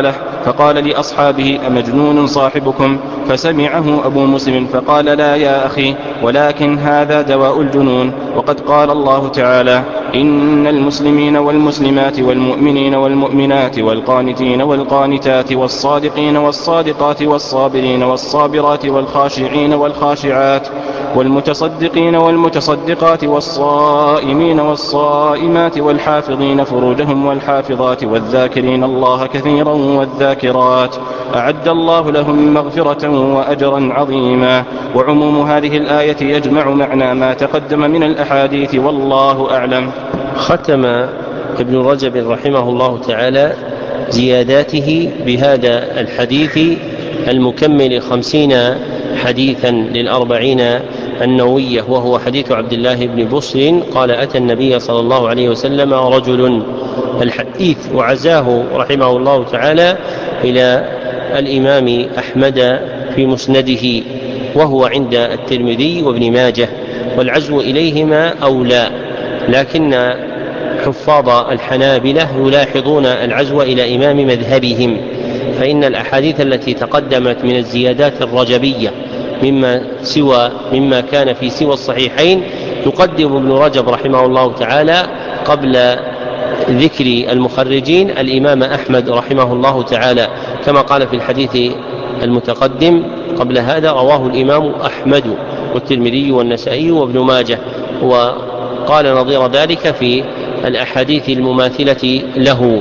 فقال لأصحابه: أمجنون صاحبكم؟ فسمعه أبو مسلم فقال: لا يا أخي، ولكن هذا دواء الجنون. وقد قال الله تعالى: إن المسلمين والمسلمات والمؤمنين والمؤمنات والقانتين والقانتات والصادقين والصادقات والصابرين والصابرات والخاشعين والخاشعات والمتصدقين والمتصدقات والصائمين والصائمات والحافظين فروجهم والحافظات والذاكرين الله كثيرا والذاكرات أعد الله لهم مغفرة وأجرا عظيما. وعموم هذه الآية يجمع معنى ما تقدم من الأحاديث، والله أعلم. ختم ابن رجب رحمه الله تعالى زياداته بهذا الحديث المكمل خمسين حديثا للأربعين النووية، وهو حديث عبد الله بن بصر قال: أتى النبي صلى الله عليه وسلم رجل. الحديث وعزاه رحمه الله تعالى إلى الإمام أحمد في مسنده، وهو عند الترمذي وابن ماجه، والعزو إليهما أولى، لكن حفاظ الحنابلة يلاحظون العزو إلى إمام مذهبهم، فإن الأحاديث التي تقدمت من الزيادات الرجبية مما سوى مما كان في سوى الصحيحين يقدم ابن رجب رحمه الله تعالى قبل ذكر المخرجين الإمام أحمد رحمه الله تعالى، كما قال في الحديث المتقدم قبل هذا: رواه الإمام أحمد والترمذي والنسائي وابن ماجه، وقال نظير ذلك في الأحاديث المماثلة له.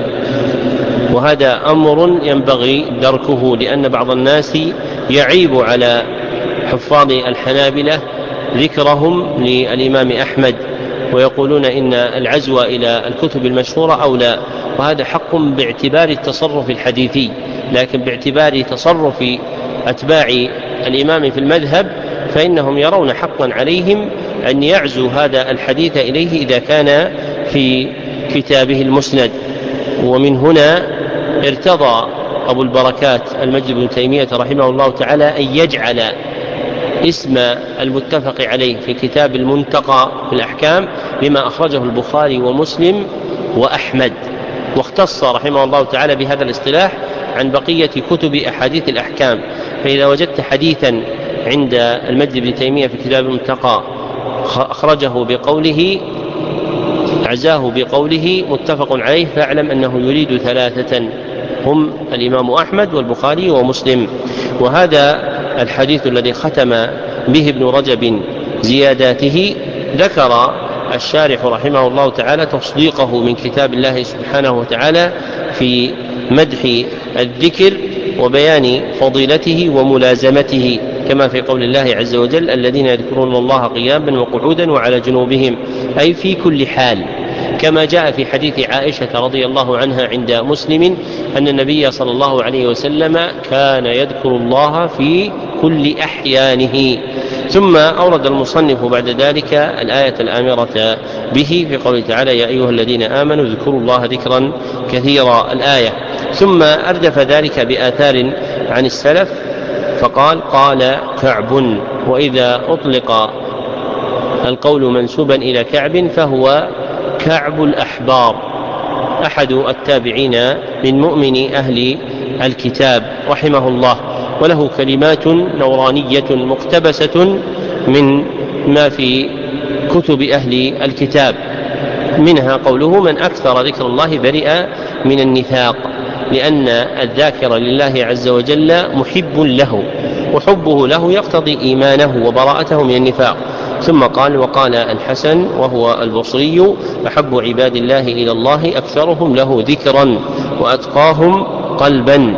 وهذا أمر ينبغي دركه، لأن بعض الناس يعيب على حفاظ الحنابلة ذكرهم للإمام أحمد، ويقولون إن العزو إلى الكتب المشهورة أولى، وهذا حق باعتبار التصرف الحديثي، لكن باعتبار تصرف أتباع الإمام في المذهب فإنهم يرون حقا عليهم أن يعزوا هذا الحديث إليه إذا كان في كتابه المسند. ومن هنا ارتضى أبو البركات المجد بن تيمية رحمه الله تعالى أن يجعل اسم المتفق عليه في كتاب المنتقى في الأحكام لما أخرجه البخاري ومسلم وأحمد، واختص رحمه الله تعالى بهذا الاصطلاح عن بقية كتب أحاديث الأحكام. فإذا وجدت حديثا عند المجد بن تيمية في كتاب المنتقى أخرجه بقوله أعزاه بقوله متفق عليه، فاعلم أنه يريد ثلاثة هم الإمام أحمد والبخاري ومسلم. وهذا الحديث الذي ختم به ابن رجب زياداته ذكر الشارح رحمه الله تعالى تصديقه من كتاب الله سبحانه وتعالى في مدح الذكر وبيان فضيلته وملازمته، كما في قول الله عز وجل: الذين يذكرون الله قياما وقعودا وعلى جنوبهم، أي في كل حال، كما جاء في حديث عائشة رضي الله عنها عند مسلم أن النبي صلى الله عليه وسلم كان يذكر الله في كل أحيانه. ثم أورد المصنف بعد ذلك الآية الآمرة به في قوله تعالى: يا أيها الذين آمنوا اذكروا الله ذكرا كثيرا، الآية. ثم أردف ذلك بآثار عن السلف فقال: قال كعب. وإذا أطلق القول منسوبا إلى كعب فهو كعب الأحبار، أحد التابعين من مؤمن أهل الكتاب رحمه الله، وله كلمات نورانية مقتبسة من ما في كتب أهل الكتاب، منها قوله: من أكثر ذكر الله برئ من النفاق، لأن الذاكر لله عز وجل محب له، وحبه له يقتضي إيمانه وبراءته من النفاق. ثم قال: وقال الحسن وهو البصري: أحب عباد الله إلى الله أكثرهم له ذكرا وأتقاهم قلبا.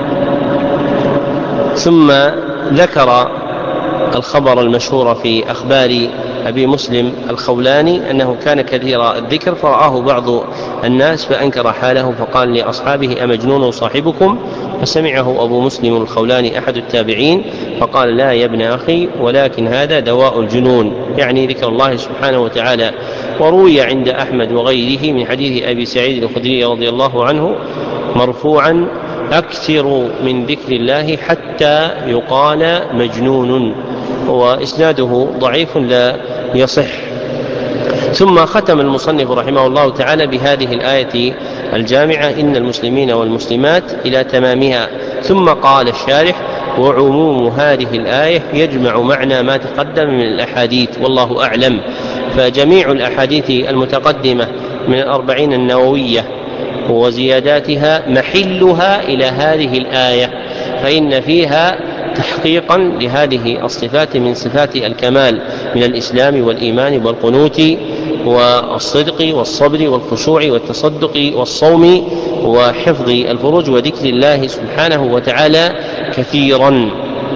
ثم ذكر الخبر المشهور في أخبار أبي مسلم الخولاني أنه كان كثير الذكر، فرآه بعض الناس فأنكر حاله فقال لأصحابه: أمجنون صاحبكم؟ فسمعه أبو مسلم الخولاني أحد التابعين فقال: لا يا ابن أخي، ولكن هذا دواء الجنون، يعني ذكر الله سبحانه وتعالى. وروي عند أحمد وغيره من حديث أبي سعيد الخدري رضي الله عنه مرفوعا: أكثر من ذكر الله حتى يقال مجنون، وإسناده ضعيف لا يصح. ثم ختم المصنف رحمه الله تعالى بهذه الآية الجامعة: إن المسلمين والمسلمات إلى تمامها. ثم قال الشارح: وعموم هذه الآية يجمع معنى ما تقدم من الأحاديث، والله أعلم. فجميع الأحاديث المتقدمة من الأربعين النووية وزياداتها محلها إلى هذه الآية، فإن فيها تحقيقا لهذه الصفات من صفات الكمال من الإسلام والإيمان والقنوت والصدق والصبر والخشوع والتصدق والصوم وحفظ الفروج وذكر الله سبحانه وتعالى كثيرا.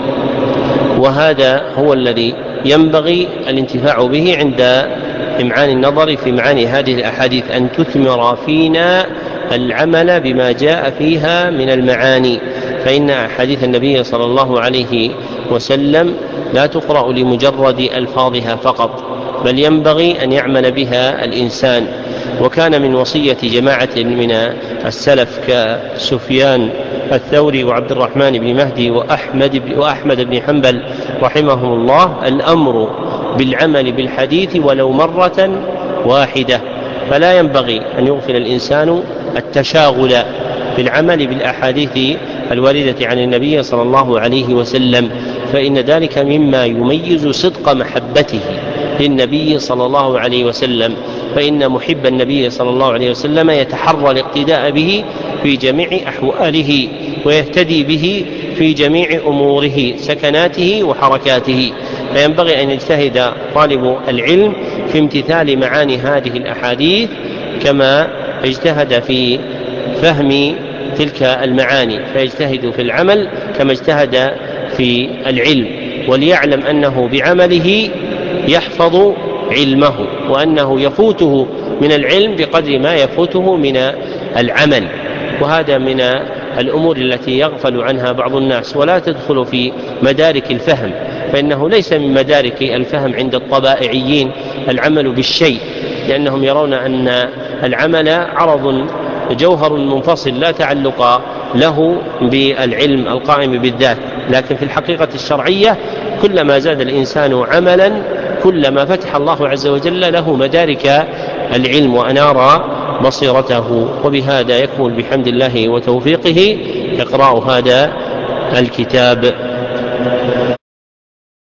وهذا هو الذي ينبغي الانتفاع به عند إمعان النظر في معاني هذه الأحاديث، أن تثمر فينا العمل بما جاء فيها من المعاني، فإن أحاديث النبي صلى الله عليه وسلم لا تقرأ لمجرد ألفاظها فقط، بل ينبغي أن يعمل بها الإنسان. وكان من وصية جماعة من السلف كسفيان الثوري وعبد الرحمن بن مهدي وأحمد, وأحمد بن حنبل رحمهم الله الأمر بالعمل بالحديث ولو مرة واحدة، فلا ينبغي أن يغفل الإنسان التشاغل بالعمل بالأحاديث الواردة عن النبي صلى الله عليه وسلم، فإن ذلك مما يميز صدق محبته للنبي صلى الله عليه وسلم، فإن محب النبي صلى الله عليه وسلم يتحرى الاقتداء به في جميع أحواله ويهتدي به في جميع أموره سكناته وحركاته، فينبغي أن يجتهد طالب العلم في امتثال معاني هذه الأحاديث كما اجتهد في فهم تلك المعاني، فيجتهد في العمل كما اجتهد في العلم، وليعلم أنه بعمله يحفظ علمه، وأنه يفوته من العلم بقدر ما يفوته من العمل. وهذا من الأمور التي يغفل عنها بعض الناس ولا تدخل في مدارك الفهم، فإنه ليس من مدارك الفهم عند الطبائعيين العمل بالشيء، لأنهم يرون أن العمل عرض جوهر منفصل لا تعلق له بالعلم القائم بالذات، لكن في الحقيقة الشرعية كلما زاد الإنسان عملا كلما فتح الله عز وجل له مدارك العلم وأنار بصيرته. وبهذا يكمل بحمد الله وتوفيقه إقراء هذا الكتاب.